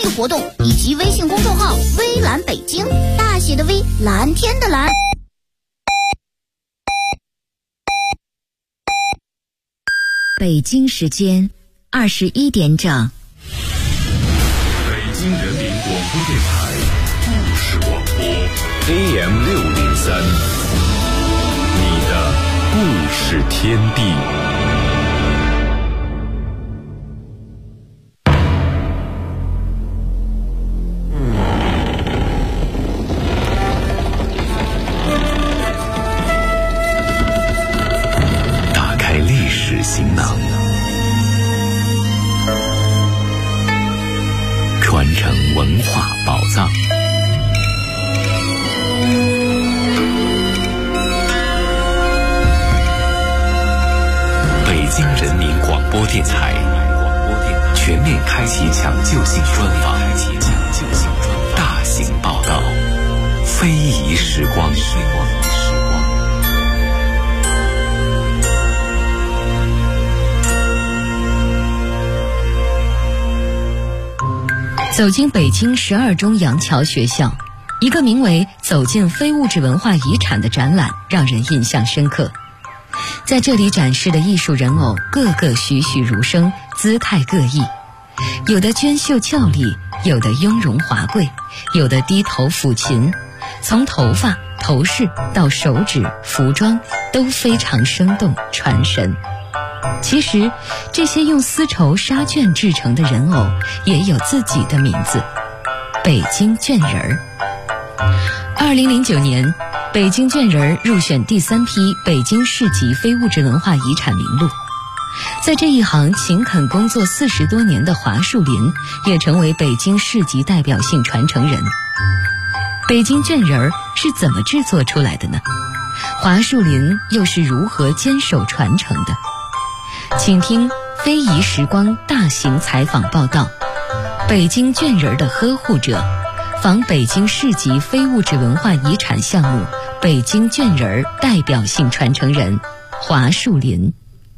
益活动以及微信公众号微蓝北京，大写的 V， 蓝天的蓝。 北京时间21点整。 北京人民广播电台故事广播 AM603，你的故事天地。打开历史行囊，传承文化宝藏。北京人民广播电台全面开启抢救性专访，大型报道，非遗时光。 走进北京12中杨桥学校，一个名为《走进非物质文化遗产》的展览让人印象深刻。在这里展示的艺术人偶个个栩栩如生，姿态各异，有的娟秀俏丽，有的雍容华贵，有的低头抚琴，从头发、头饰到手指、服装都非常生动传神。其实这些用丝绸纱绢制成的人偶也有自己的名字，北京绢人儿。2009年，北京绢人儿入选第3批北京市级非物质文化遗产名录。在这一行勤恳工作40多年的华树林也成为北京市级代表性传承人。北京绢人儿是怎么制作出来的呢？华树林又是如何坚守传承的？请听非遗时光大型采访报道，北京绢人的呵护者，访北京市级非物质文化遗产项目北京绢人代表性传承人华树林。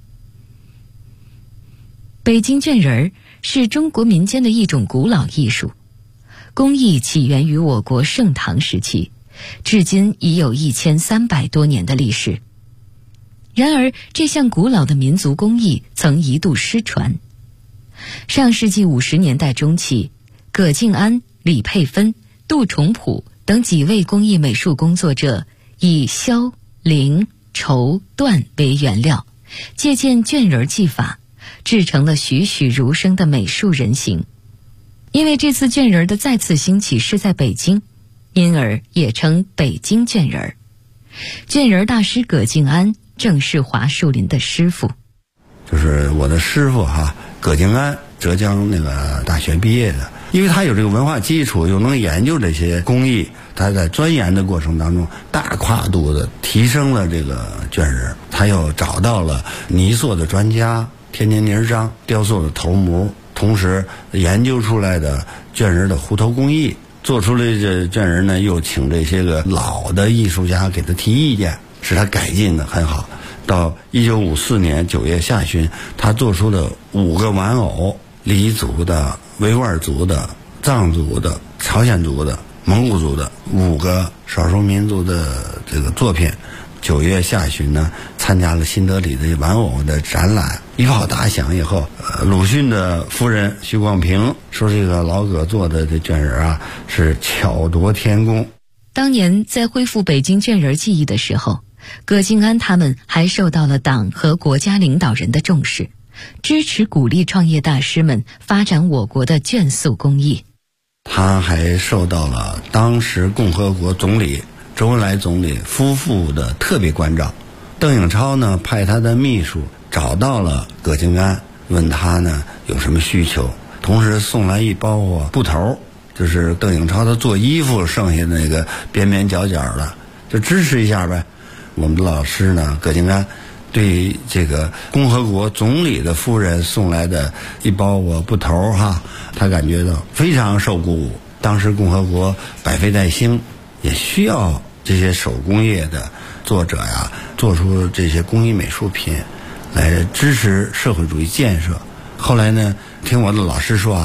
北京绢人是中国民间的一种古老艺术，工艺起源于我国盛唐时期，至今已有1300多年的历史。然而，这项古老的民族工艺曾一度失传。上世纪50年代中期，葛敬安、李佩芬、杜重普等几位工艺美术工作者以绡、绫、绸、缎为原料，借鉴绢人技法，制成了栩栩如生的美术人形。因为这次绢人的再次兴起是在北京，因而也称北京绢人。绢人大师葛敬安正是华树林的师傅， 就是我的师傅葛敬安，浙江那个大学毕业的。因为他有这个文化基础，又能研究这些工艺，他在钻研的过程当中大跨度的提升了这个绢人。他又找到了泥塑的专家，天天泥章雕塑的头模，同时研究出来的绢人的糊头工艺，做出来这绢人呢，又请这些个老的艺术家给他提意见，使他改进的很好。到1954年9月下旬，他做出的5个玩偶，黎族的、维吾尔族的、藏族的、朝鲜族的、蒙古族的5个少数民族的这个作品。9月下旬呢，参加了新德里的玩偶的展览，一炮打响以后，鲁迅的夫人徐广平说，这个老葛做的这绢人是巧夺天工。 当年在恢复北京绢人技艺的时候，葛敬安他们还受到了党和国家领导人的重视，支持鼓励创业大师们发展我国的绢塑工艺。 他还受到了当时共和国总理周恩来总理夫妇的特别关照。邓颖超呢，派他的秘书找到了葛敬安，问他呢有什么需求，同时送来一包布头，就是邓颖超他做衣服剩下的那个边边角角的，就支持一下呗。我们的老师呢，葛敬安对这个共和国总理的夫人送来的一包布头他感觉到非常受鼓舞。当时共和国百废待兴，也需要这些手工业的作者做出这些工艺美术品来支持社会主义建设。后来呢，听我的老师说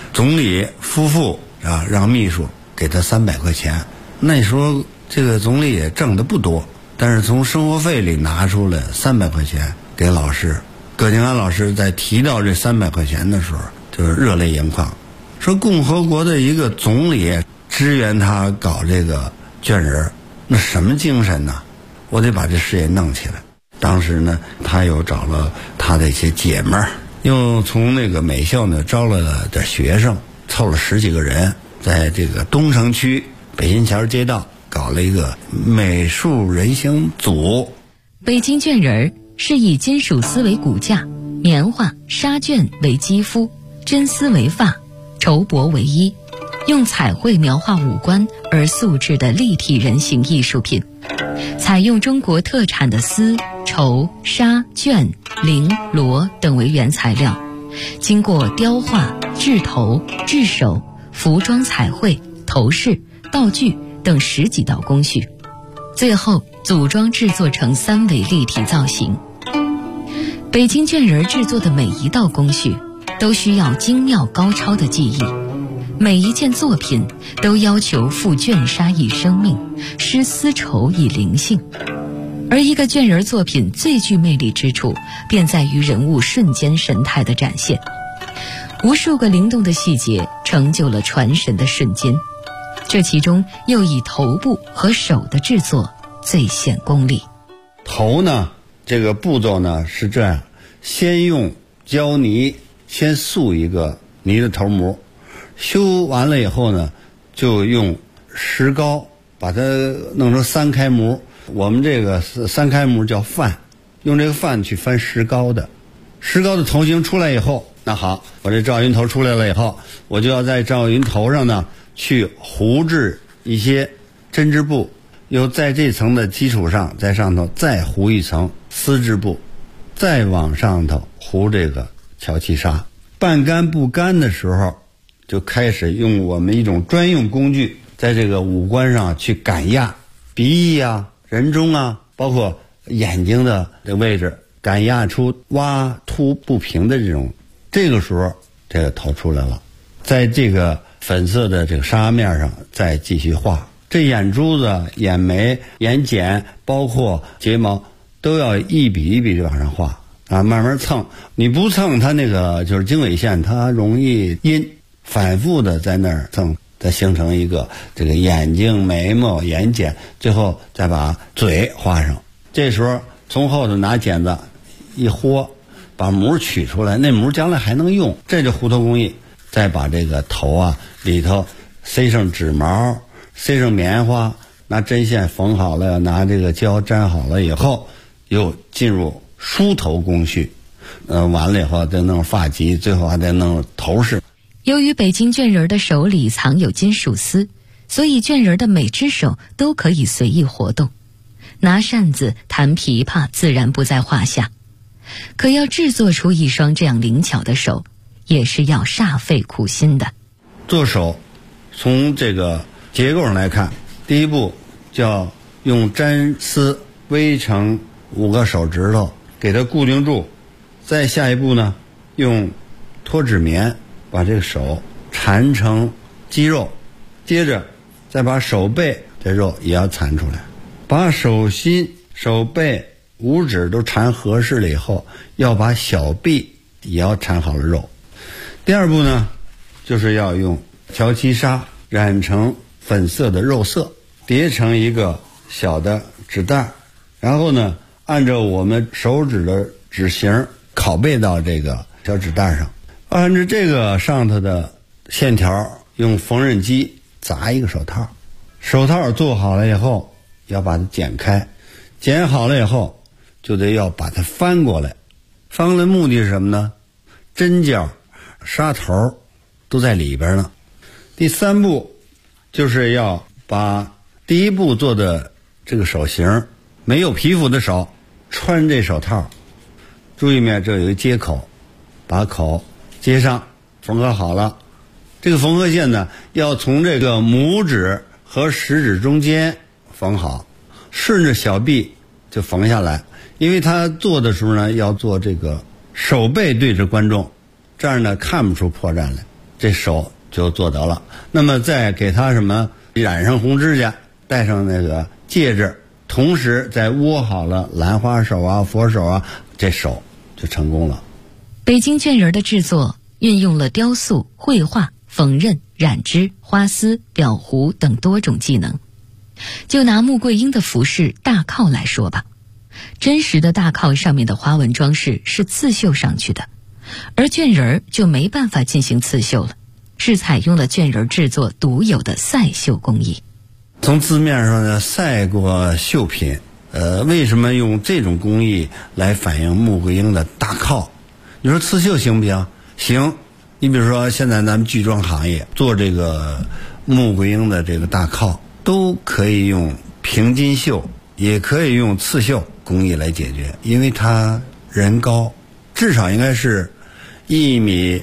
总理夫妇啊让秘书给他300块钱。那时候这个总理也挣得不多，但是从生活费里拿出了300块钱给老师。葛景安老师在提到这300块钱的时候，就是热泪盈眶，说共和国的一个总理支援他搞这个卷人，那什么精神呢？我得把这事业弄起来。当时呢，他又找了他的一些姐们儿，又从那个美校呢招了点学生，凑了10几个人，在这个东城区北新桥街道搞了一个美术人形组。 北京卷人是以金属丝为骨架，棉花、纱绢为肌肤，真丝为发，绸帛为衣，用彩绘描画五官而塑制的立体人形艺术品。采用中国特产的丝、绸、纱、绢、绫、罗等为原材料，经过雕画、制头、制手、服装彩绘、头饰、道具等10几道工序，最后组装制作成3维立体造型。北京卷人制作的每一道工序都需要精妙高超的技艺，每一件作品都要求赋卷纱以生命，施丝绸以灵性。而一个卷人作品最具魅力之处，便在于人物瞬间神态的展现。无数个灵动的细节成就了传神的瞬间，这其中又以头部和手的制作最显功力。 头呢，这个步骤呢是这样，先用胶泥先塑一个泥的头模，修完了以后呢，就用石膏把它弄成3开模。我们这个3开模叫范，用这个范去翻石膏的。石膏的头型出来以后，那好，我这赵云头出来了以后，我就要在赵云头上呢去糊制一些针织布，又在这层的基础上，在上头再糊一层丝织布，再往上头糊这个乔其纱。半干不干的时候，就开始用我们一种专用工具，在这个五官上去赶压，鼻翼啊、人中啊，包括眼睛的这个位置，赶压出洼凸不平的这个时候，这个头出来了。在这个粉色的这个纱面上再继续画，这眼珠子、眼眉、眼睑，包括睫毛，都要一笔一笔的往上画啊，慢慢蹭。你不蹭，它那个就是经纬线，它容易阴，反复的在那儿蹭，再形成一个这个眼睛、眉毛、眼睑，最后再把嘴画上。这时候从后头拿剪子一豁，把模取出来，那模将来还能用，这就糊头工艺。再把这个头啊里头塞上纸毛，塞上棉花，拿针线缝好了，拿这个胶粘好了以后，又进入梳头工序。完了以后再弄发髻，最后还得弄头饰。 由于北京卷人的手里藏有金属丝，所以卷人的每只手都可以随意活动，拿扇子、弹琵琶自然不在话下。可要制作出一双这样灵巧的手，也是要煞费苦心的。 做手，从这个结构上来看，第一步叫用粘丝围成5个手指头，给它固定住。再下一步呢，用脱脂棉把这个手缠成肌肉，接着再把手背的肉也要缠出来，把手心、手背、五指都缠合适了以后，要把小臂也要缠好了肉。第二步呢，就是要用乔其纱染成粉色的肉色，叠成一个小的纸袋，然后呢，按照我们手指的指型拷贝到这个小纸袋上，按照这个上头的线条，用缝纫机砸一个手套。手套做好了以后，要把它剪开，剪好了以后，就得要把它翻过来。翻过来目的是什么呢？针脚、纱头都在里边呢。第3步就是要把第一步做的这个手型，没有皮肤的手穿这手套，注意没，这有一个接口，把口接上，缝合好了。这个缝合线呢，要从这个拇指和食指中间缝好，顺着小臂就缝下来。因为他做的时候呢，要做这个手背对着观众，这样呢看不出破绽来。 这手就做得了。那么再给他什么染上红指甲，戴上那个戒指，同时再握好了兰花手啊、佛手啊，这手就成功了。 北京绢人的制作运用了雕塑、绘画、缝纫、染织、花丝、裱糊等多种技能。就拿穆桂英的服饰大靠来说吧，真实的大靠上面的花纹装饰是刺绣上去的，而绢人就没办法进行刺绣了，是采用了绢人制作独有的赛绣工艺。 从字面上呢，赛过绣品，为什么用这种工艺来反映穆桂英的大靠？你说刺绣行不行？行。你比如说现在咱们剧装行业做这个穆桂英的这个大靠，都可以用平金绣，也可以用刺绣工艺来解决，因为它人高，至少应该是1.6米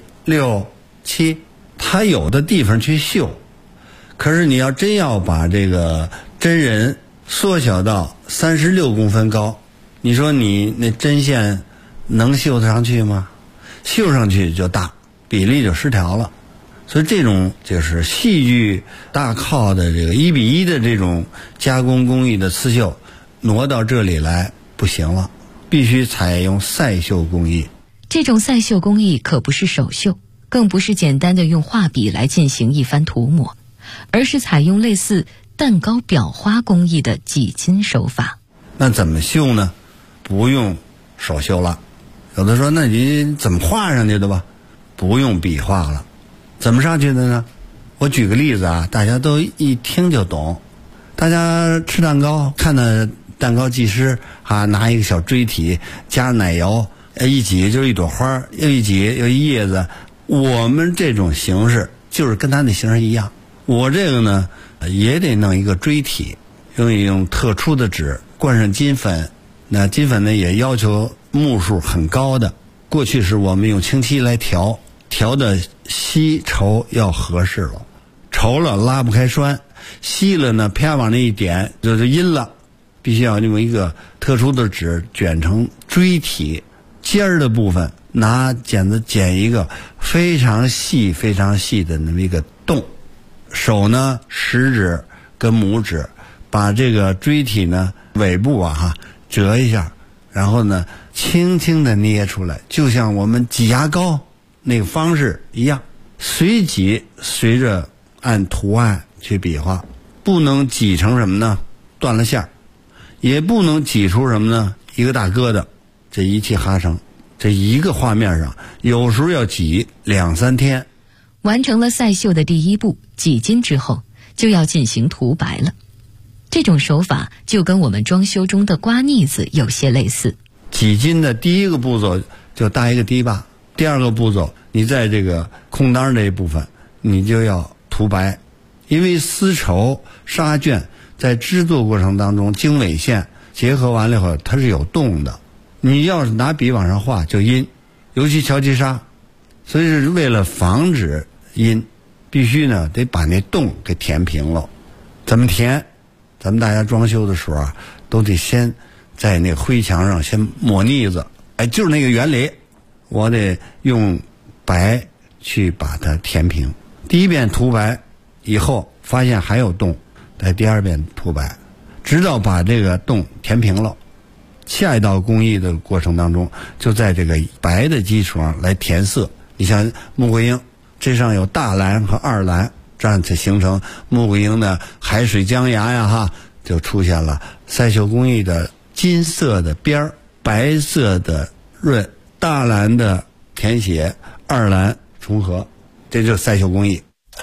7，它有的地方去绣。可是你要真要把这个真人缩小到36公分高，你说你那针线能绣得上去吗？绣上去就大，比例就失调了。所以这种就是戏剧大靠的这个1:1的这种加工工艺的刺绣，挪到这里来不行了，必须采用赛绣工艺。 这种赛绣工艺可不是手绣，更不是简单的用画笔来进行一番涂抹，而是采用类似蛋糕裱花工艺的几金手法。 那怎么绣呢？不用手绣了。有的说那你怎么画上去的吧？不用笔画了。怎么上去的呢？我举个例子啊，大家都一听就懂。大家吃蛋糕，看到蛋糕技师啊，拿一个小锥体加奶油，一挤就是一朵花，又一挤又一叶子。我们这种形式就是跟他那形式一样。我这个呢也得弄一个锥体，用特殊的纸灌上金粉，那金粉呢也要求目数很高的。过去是我们用清漆来调的稀稠要合适了，稠了拉不开栓，稀了呢啪往那一点就是阴了，必须要用一个特殊的纸卷成锥体，尖儿的部分拿剪子剪一个非常细非常细的那么一个洞，手呢食指跟拇指把这个锥体呢尾部折一下，然后呢轻轻地捏出来，就像我们挤牙膏那个方式一样，随即随着按图案去比划，不能挤成什么呢？断了线儿，也不能挤出什么呢？一个大疙瘩。这一气哈成，这一个画面上有时候要挤2-3天。 完成了赛绣的第一步挤金之后，就要进行涂白了。这种手法就跟我们装修中的刮腻子有些类似。 挤金的第一个步骤就搭一个堤坝，第二个步骤你在这个空当这一部分你就要涂白，因为丝绸纱绢在制作过程当中经纬线结合完了以后它是有洞的，你要是拿笔往上画就阴，尤其乔其纱，所以是为了防止阴，必须呢得把那洞给填平了。怎么填？咱们大家装修的时候都得先在那灰墙上先抹腻子，就是那个原理，我得用白去把它填平。第一遍涂白以后发现还有洞，在第二遍涂白，直到把这个洞填平了。下一道工艺的过程当中，就在这个白的基础上来填色。你像穆桂英，这上有大蓝和二蓝，这样才形成穆桂英的海水江崖就出现了赛绣工艺的金色的边儿，白色的润，大蓝的填写，二蓝重合，这就是赛绣工艺。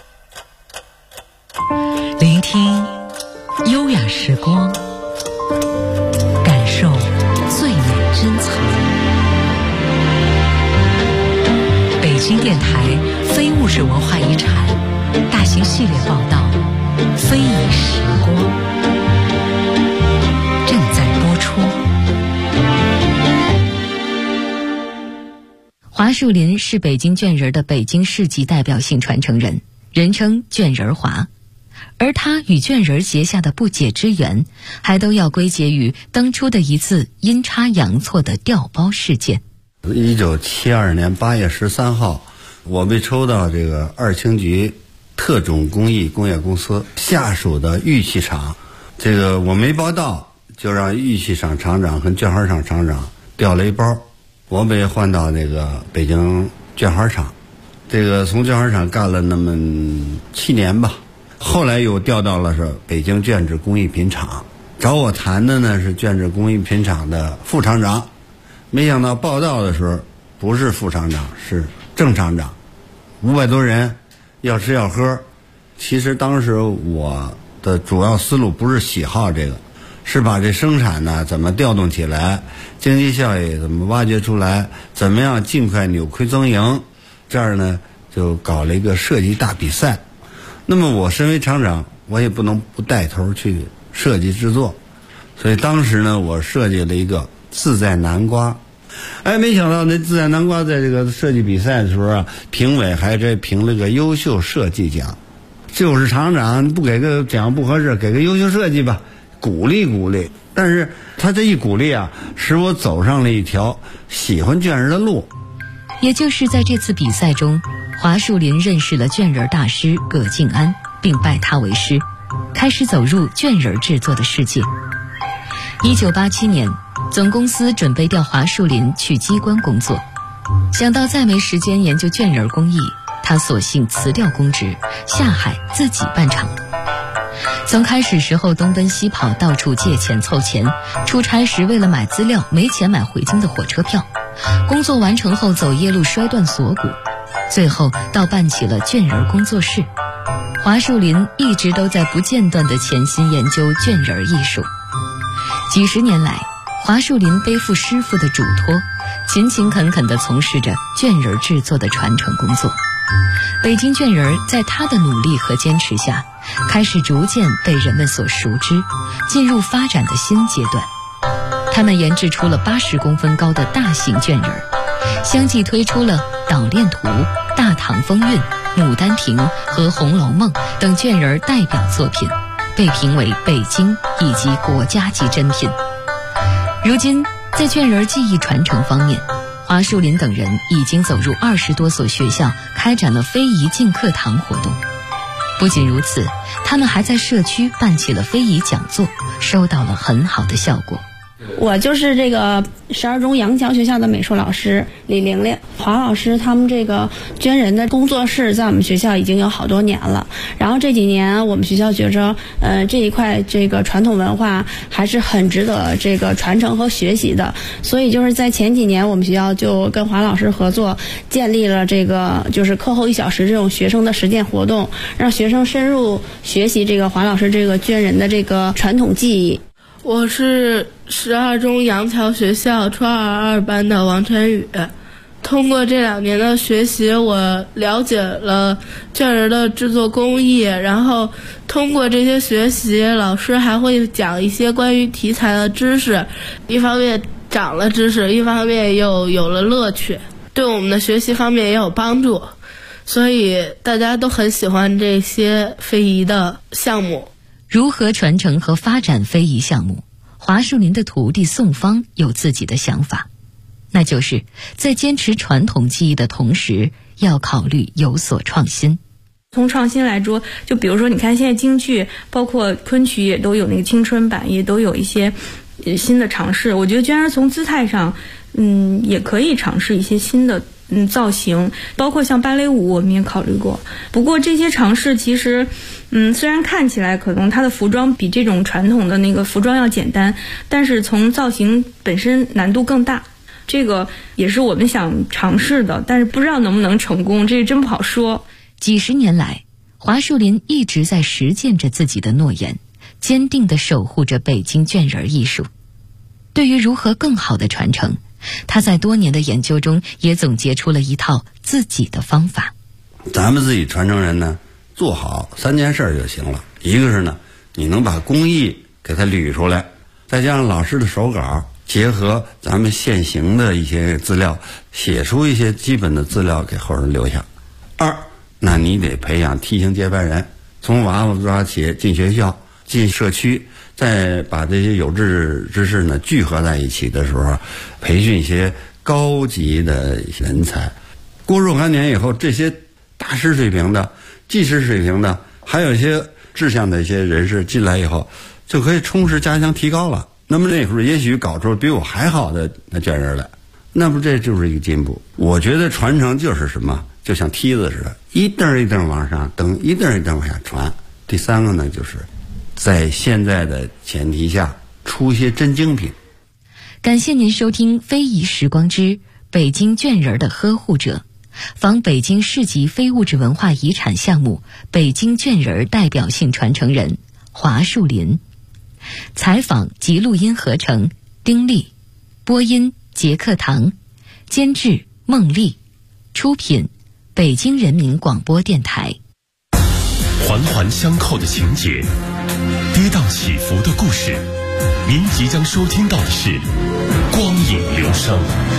聆听优雅时光，感受最美珍藏。北京电台非物质文化遗产大型系列报道《非遗时光》正在播出。 华树林是北京绢人的北京市级代表性传承人，人称绢人华。而他与绢人结下的不解之缘，还都要归结于当初的一次阴差阳错的调包事件。 1972年8月13号， 我被抽到这个二轻局特种工艺工业公司下属的玉器厂，这个我没报到，就让玉器厂厂长和绢花厂厂长调了一包，我被换到那个北京绢花厂，这个从绢花厂干了那么7年吧，后来又调到了是北京绢制工艺品厂，找我谈的呢是绢制工艺品厂的副厂长，没想到报到的时候不是副厂长，是正厂长，500多人，要吃要喝。其实当时我的主要思路不是喜好这个，是把这生产呢怎么调动起来，经济效益怎么挖掘出来，怎么样尽快扭亏增盈。这儿呢就搞了一个设计大比赛。那么我身为厂长，我也不能不带头去设计制作，所以当时呢我设计了一个自在南瓜。没想到那自在南瓜在这个设计比赛的时候啊，评委还这评了个优秀设计奖。就是厂长不给个奖不合适，给个优秀设计吧，鼓励鼓励。但是他这一鼓励啊，使我走上了一条喜欢绢人的路。 也就是在这次比赛中，华树林认识了绢人大师葛敬安，并拜他为师，开始走入绢人制作的世界。1987年，总公司准备调华树林去机关工作，想到再没时间研究绢人工艺，他索性辞掉公职，下海自己办厂。从开始时候东奔西跑，到处借钱凑钱，出差时为了买资料没钱买回京的火车票，工作完成后走夜路摔断锁骨，最后到办起了绢人工作室。华树林一直都在不间断地潜心研究绢人艺术。几十年来，华树林背负师傅的嘱托，勤勤恳恳地从事着绢人制作的传承工作。北京绢人在他的努力和坚持下，开始逐渐被人们所熟知，进入发展的新阶段。他们研制出了80公分高的大型绢人，相继推出了《捣练图》《大唐风韵》《牡丹亭》和《红楼梦》等绢人代表作品，被评为北京以及国家级珍品。如今，在绢人技艺传承方面，华树林等人已经走入20多所学校，开展了非遗进课堂活动。不仅如此，他们还在社区办起了非遗讲座，收到了很好的效果。 我就是这个12中杨桥学校的美术老师李玲玲，华老师他们这个绢人的工作室在我们学校已经有好多年了。然后这几年我们学校觉着，这一块这个传统文化还是很值得这个传承和学习的。所以就是在前几年，我们学校就跟华老师合作，建立了这个就是课后1小时这种学生的实践活动，让学生深入学习这个华老师这个绢人的这个传统技艺。 我是12中杨桥学校初二2班的王晨宇。通过这2年的学习，我了解了绢人的制作工艺，然后通过这些学习，老师还会讲一些关于题材的知识，一方面长了知识，一方面又有了乐趣，对我们的学习方面也有帮助，所以大家都很喜欢这些非遗的项目。 如何传承和发展非遗项目，华树林的徒弟宋芳有自己的想法，那就是在坚持传统技艺的同时，要考虑有所创新。 从创新来说，就比如说你看现在京剧包括昆曲也都有那个青春版，也都有一些新的尝试。我觉得绢人从姿态上也可以尝试一些新的造型，包括像芭蕾舞我们也考虑过。不过这些尝试其实虽然看起来可能它的服装比这种传统的那个服装要简单，但是从造型本身难度更大，这个也是我们想尝试的，但是不知道能不能成功，这个真不好说。 几十年来，华树林一直在实践着自己的诺言，坚定地守护着北京绢人艺术。对于如何更好的传承，他在多年的研究中也总结出了一套自己的方法。 咱们自己传承人呢，做好3件事就行了。一个是呢，你能把工艺给它捋出来，再加上老师的手稿，结合咱们现行的一些资料，写出一些基本的资料给后人留下。2，那你得培养梯形接班人，从娃娃抓起，进学校，进社区，再把这些有志之士呢聚合在一起的时候，培训一些高级的人才。 过若干年以后，这些大师水平的、技师水平的，还有一些志向的一些人士进来以后，就可以充实加强提高了。那么那时候也许搞出比我还好的那卷人来，那么这就是一个进步。我觉得传承就是什么，就像梯子似的，一蹬一蹬往上蹬，一蹬一蹬往下传。第三个呢，就是在现在的前提下出一些真精品。 感谢您收听《非遗时光之北京卷人的呵护者》，访北京市级非物质文化遗产项目北京卷人代表性传承人华树林。采访及录音合成丁力，播音杰克堂，监制孟丽，出品北京人民广播电台。 环环相扣的情节，跌宕起伏的故事，您即将收听到的是光影流声。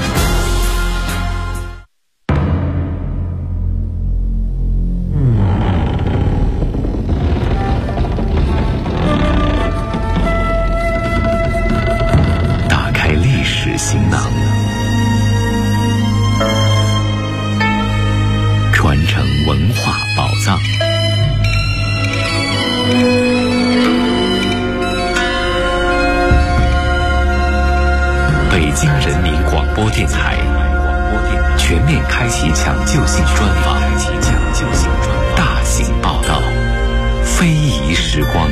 打开历史行囊，传承文化宝藏。北京人民广播电台全面开启抢救性专访，大型报道，非遗时光。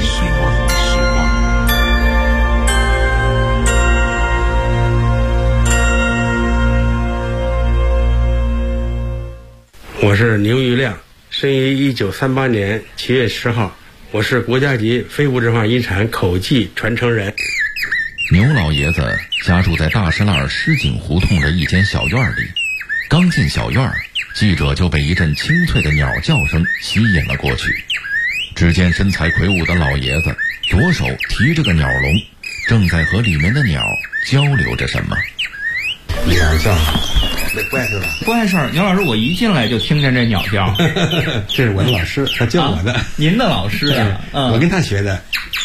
我是牛玉亮，生于1938年7月10号，我是国家级非物质文化遗产口技传承人。 牛老爷子家住在大石栏石井胡同的一间小院里，刚进小院，记者就被一阵清脆的鸟叫声吸引了过去。只见身材魁梧的老爷子左手提着个鸟笼，正在和里面的鸟交流着什么。 鸟叫，那怪事了？ 怪事儿！牛老师，我一进来就听见这鸟叫。 这是我的老师，他教我的。 您的老师啊？ 我跟他学的。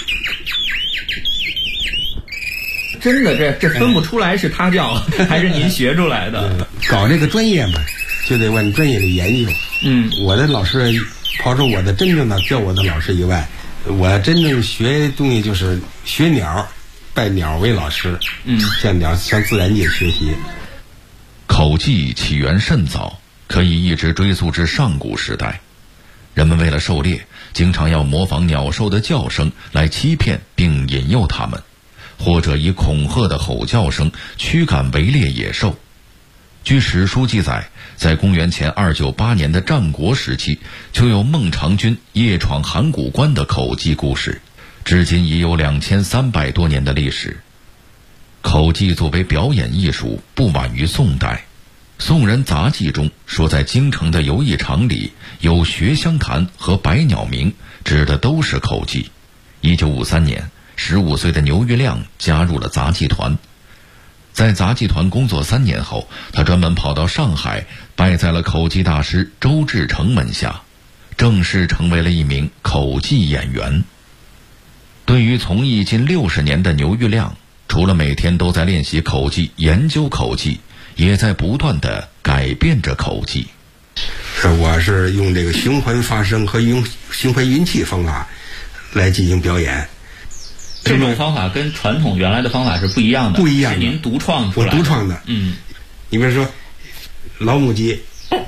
真的，这分不出来是他叫还是您学出来的。 搞这个专业嘛，就得往专业里研究。我的老师刨除我的真正的教我的老师以外，我真正学东西就是学鸟，拜鸟为老师。向自然界学习。 口技起源甚早，可以一直追溯至上古时代。人们为了狩猎，经常要模仿鸟兽的叫声来欺骗并引诱它们，或者以恐吓的吼叫声驱赶围猎野兽。据史书记载，在公元前298年的战国时期，就有孟尝君夜闯函谷关的口技故事，至今已有2300多年的历史。口技作为表演艺术，不晚于宋代。宋人杂记中说，在京城的游艺场里有学香坛和百鸟鸣，指的都是口技。1953年，15岁的牛玉亮加入了杂技团。在杂技团工作3年后，他专门跑到上海，拜在了口技大师周志成门下，正式成为了一名口技演员。对于从艺近60年的牛玉亮，除了每天都在练习口技、研究口技，也在不断地改变着口技。 我是用这个循环发声和用循环运气方法来进行表演。 这种方法跟传统原来的方法是不一样的。 不一样的。 是您独创出来的。 我独创的。你比如说，老母鸡，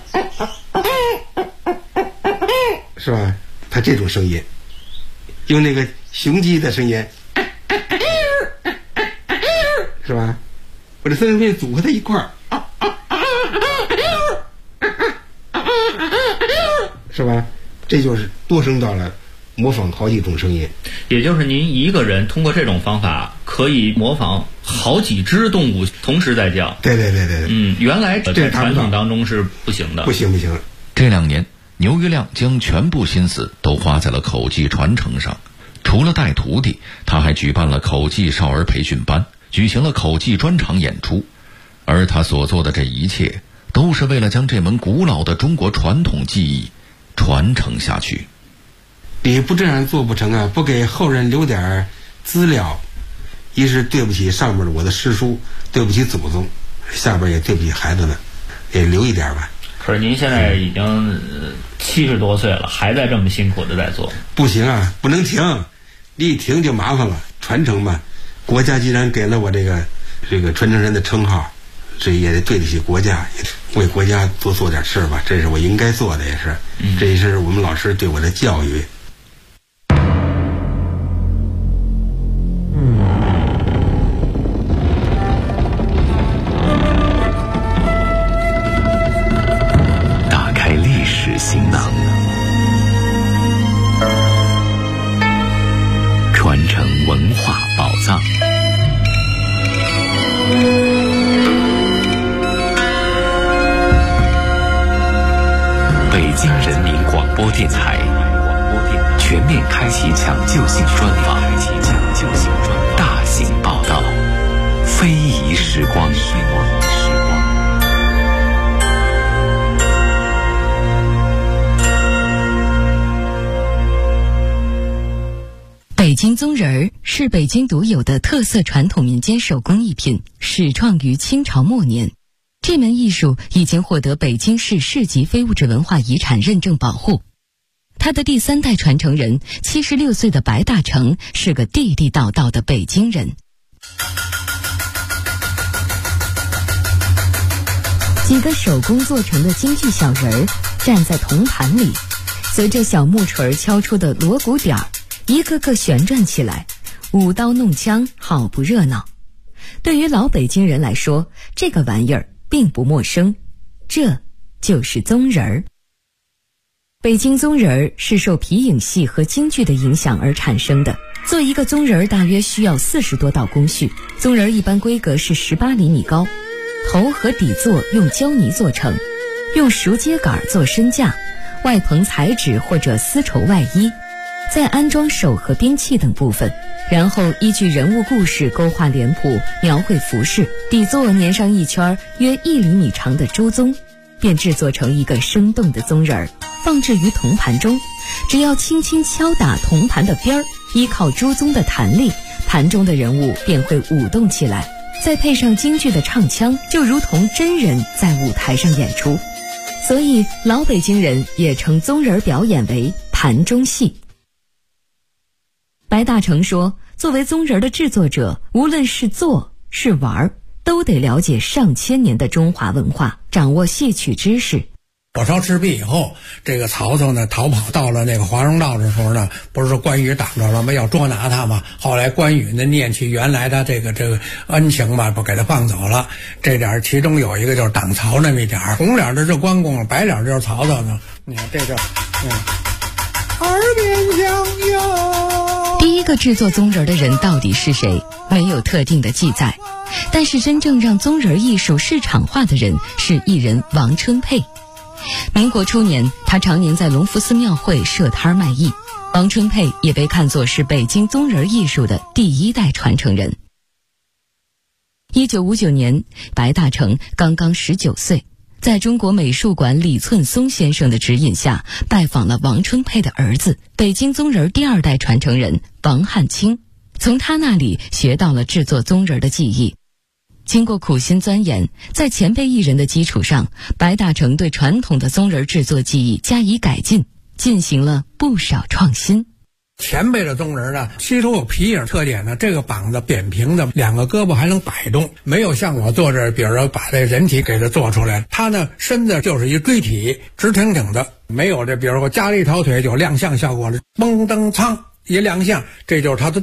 是吧？它这种声音，用那个雄鸡的声音，是吧？我这三个声音组合在一块儿，是吧？这就是多声道了，模仿好几种声音。 也就是您一个人通过这种方法可以模仿好几只动物同时在叫。 对。 原来在传统当中是不行的。 不行。 这2年，牛玉亮将全部心思都花在了口技传承上。除了带徒弟，他还举办了口技少儿培训班，举行了口技专场演出。而他所做的这一切，都是为了将这门古老的中国传统技艺传承下去。 你不这样做不成啊！不给后人留点资料，一是对不起上面我的师叔，对不起祖宗，下边也对不起孩子们，也留一点吧。 可是您现在已经70多岁了，还在这么辛苦的在做。 不行啊，不能停，一停就麻烦了。传承嘛，国家既然给了我这个传承人的称号，这也得对得起国家，为国家多做点事吧，这是我应该做的，也是，这也是我们老师对我的教育。 打开历史行囊，传承文化宝藏。北京人民广播电台全面开启抢救性专访，大型报道，非遗时光。 北京宗人儿是北京独有的特色传统民间手工艺品，始创于清朝末年。这门艺术已经获得北京市市级非物质文化遗产认证保护。他的第3代传承人76岁的白大成是个地地道道的北京人。几个手工做成的京剧小人儿站在铜盘里，随着小木锤敲出的锣鼓点儿，一个个旋转起来，舞刀弄枪，好不热闹。对于老北京人来说，这个玩意儿并不陌生，这就是宗人儿。北京宗人儿是受皮影戏和京剧的影响而产生的。做一个宗人儿大约需要40多道工序，宗人儿一般规格是18厘米高，头和底座用胶泥做成，用熟秸秆做身架，外棚彩纸或者丝绸外衣，再安装手和兵器等部分，然后依据人物故事勾画脸谱，描绘服饰，底座粘上一圈约1厘米长的朱宗，便制作成一个生动的宗人儿，放置于铜盘中。只要轻轻敲打铜盘的边儿，依靠朱宗的弹力，盘中的人物便会舞动起来，再配上京剧的唱腔，就如同真人在舞台上演出。所以老北京人也称宗人表演为盘中戏。白大成说，作为宗人的制作者，无论是做是玩，都得了解上千年的中华文化，掌握戏曲知识。 火烧赤壁以后，这个曹操呢逃跑到了那个华容道的时候呢，不是说关羽挡着了吗？要捉拿他嘛。后来关羽呢念起原来的这个恩情吧，不给他放走了。这点其中有一个就是挡曹那么一点，红脸的是关公，白脸就是曹操呢。你看这就耳边响哟。 第一个制作宗人的人到底是谁，没有特定的记载。但是真正让宗人艺术市场化的人是艺人王春佩。民国初年，他常年在隆福寺庙会设摊卖艺。王春佩也被看作是北京宗人艺术的第1代传承人。1959年，白大成刚刚19岁，在中国美术馆李寸松先生的指引下，拜访了王春佩的儿子，北京宗人第2代传承人王汉卿，从他那里学到了制作宗人的技艺。经过苦心钻研，在前辈艺人的基础上，白大成对传统的宗人制作技艺加以改进，进行了不少创新。 前辈的宗人呢，其中有皮影特点呢，这个膀子扁平的，2个胳膊还能摆动，没有像我做这，比如说把这人体给它做出来，他呢身子就是一锥体，直挺挺的，没有这，比如说加了一条腿就亮相效果了，嘣噔苍一亮相，这就是他的